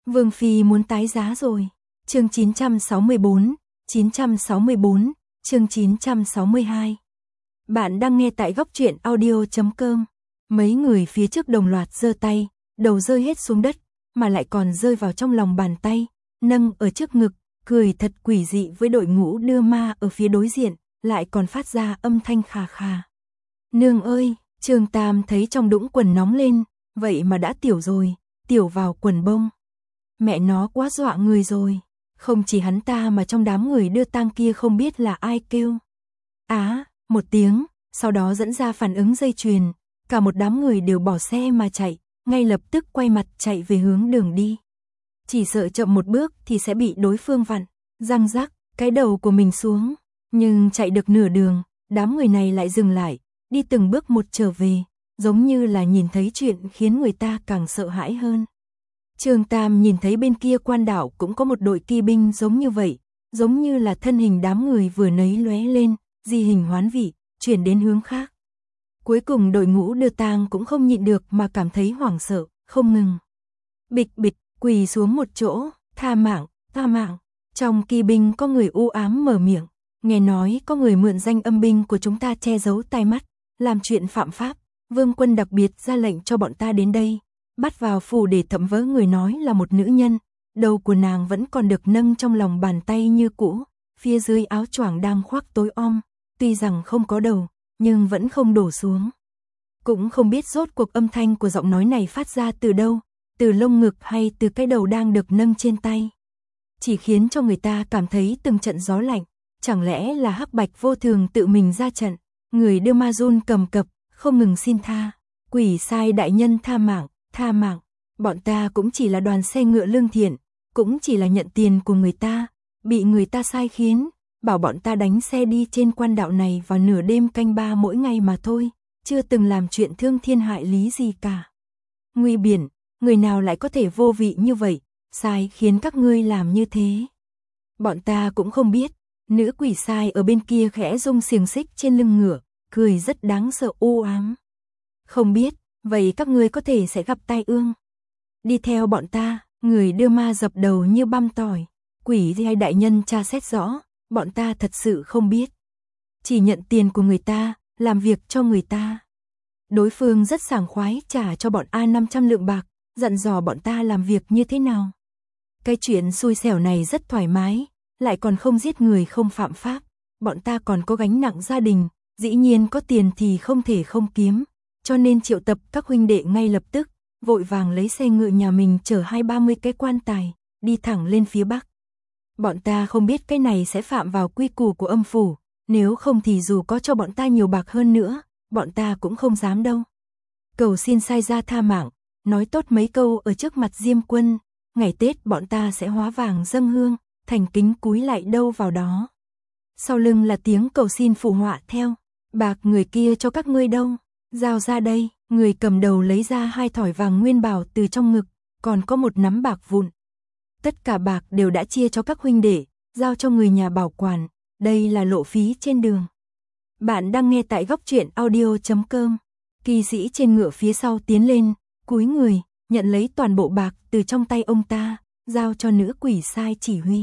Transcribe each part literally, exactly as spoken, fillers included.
Vương Phi muốn tái giá rồi. Chương chín trăm sáu mươi bốn, chín trăm sáu mươi bốn, chương chín trăm sáu mươi hai. Bạn đang nghe tại góc truyện audio chấm com. Mấy người phía trước đồng loạt giơ tay, đầu rơi hết xuống đất, mà lại còn rơi vào trong lòng bàn tay, nâng ở trước ngực, cười thật quỷ dị với đội ngũ đưa ma ở phía đối diện, lại còn phát ra âm thanh khà khà. Nương ơi, Trương Tam thấy trong đũng quần nóng lên, vậy mà đã tiểu rồi, tiểu vào quần bông. Mẹ nó quá dọa người rồi, không chỉ hắn ta mà trong đám người đưa tang kia không biết là ai kêu. Á, một tiếng, sau đó dẫn ra phản ứng dây chuyền, cả một đám người đều bỏ xe mà chạy, ngay lập tức quay mặt chạy về hướng đường đi. Chỉ sợ chậm một bước thì sẽ bị đối phương vặn, răng rắc, cái đầu của mình xuống. Nhưng chạy được nửa đường, đám người này lại dừng lại, đi từng bước một trở về, giống như là nhìn thấy chuyện khiến người ta càng sợ hãi hơn. Trương Tam nhìn thấy bên kia quan đảo cũng có một đội kỳ binh giống như vậy, giống như là thân hình đám người vừa nấy lóe lên, di hình hoán vị, chuyển đến hướng khác. Cuối cùng đội ngũ đưa tang cũng không nhịn được mà cảm thấy hoảng sợ, không ngừng. Bịch bịch, quỳ xuống một chỗ, tha mạng, tha mạng. Trong kỳ binh có người u ám mở miệng, nghe nói có người mượn danh âm binh của chúng ta che giấu tai mắt, làm chuyện phạm pháp. Vương quân đặc biệt ra lệnh cho bọn ta đến đây, bắt vào phủ để thẩm vấn. Người nói là một nữ nhân, đầu của nàng vẫn còn được nâng trong lòng bàn tay như cũ, phía dưới áo choàng đang khoác tối om, tuy rằng không có đầu, nhưng vẫn không đổ xuống. Cũng không biết rốt cuộc âm thanh của giọng nói này phát ra từ đâu, từ lông ngực hay từ cái đầu đang được nâng trên tay. Chỉ khiến cho người ta cảm thấy từng trận gió lạnh, chẳng lẽ là Hắc Bạch vô thường tự mình ra trận, người đưa ma run cầm cập, không ngừng xin tha. Quỷ sai đại nhân tha mạng, tha mạng, bọn ta cũng chỉ là đoàn xe ngựa lương thiện, cũng chỉ là nhận tiền của người ta, bị người ta sai khiến, bảo bọn ta đánh xe đi trên quan đạo này vào nửa đêm canh ba mỗi ngày mà thôi, chưa từng làm chuyện thương thiên hại lý gì cả. Nguy biển, người nào lại có thể vô vị như vậy, sai khiến các ngươi làm như thế. Bọn ta cũng không biết, nữ quỷ sai ở bên kia khẽ rung xiềng xích trên lưng ngựa, cười rất đáng sợ u ám. Không biết, vậy các ngươi có thể sẽ gặp tai ương. Đi theo bọn ta, người đưa ma dập đầu như băm tỏi. Quỷ hay đại nhân tra xét rõ, bọn ta thật sự không biết. Chỉ nhận tiền của người ta, làm việc cho người ta. Đối phương rất sảng khoái trả cho bọn A năm trăm lượng bạc, dặn dò bọn ta làm việc như thế nào. Cái chuyện xui xẻo này rất thoải mái, lại còn không giết người không phạm pháp. Bọn ta còn có gánh nặng gia đình, dĩ nhiên có tiền thì không thể không kiếm. Cho nên triệu tập các huynh đệ ngay lập tức, vội vàng lấy xe ngựa nhà mình chở hai ba mươi cái quan tài, đi thẳng lên phía bắc. Bọn ta không biết cái này sẽ phạm vào quy củ của âm phủ, nếu không thì dù có cho bọn ta nhiều bạc hơn nữa, bọn ta cũng không dám đâu. Cầu xin sai ra tha mạng, nói tốt mấy câu ở trước mặt Diêm Quân, ngày Tết bọn ta sẽ hóa vàng dâng hương, thành kính cúi lại đâu vào đó. Sau lưng là tiếng cầu xin phụ họa theo, bạc người kia cho các ngươi đâu, giao ra đây. Người cầm đầu lấy ra hai thỏi vàng nguyên bảo từ trong ngực, còn có một nắm bạc vụn. Tất cả bạc đều đã chia cho các huynh đệ, giao cho người nhà bảo quản, đây là lộ phí trên đường. Bạn đang nghe tại góc truyện audio chấm com. Kỳ sĩ trên ngựa phía sau tiến lên, cúi người, nhận lấy toàn bộ bạc từ trong tay ông ta, giao cho nữ quỷ sai chỉ huy.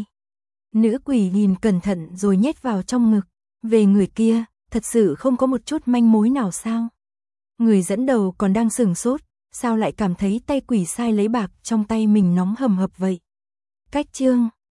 Nữ quỷ nhìn cẩn thận rồi nhét vào trong ngực. Về người kia, thật sự không có một chút manh mối nào sao? Người dẫn đầu còn đang sửng sốt, sao lại cảm thấy tay quỷ sai lấy bạc trong tay mình nóng hầm hập vậy? Cách chương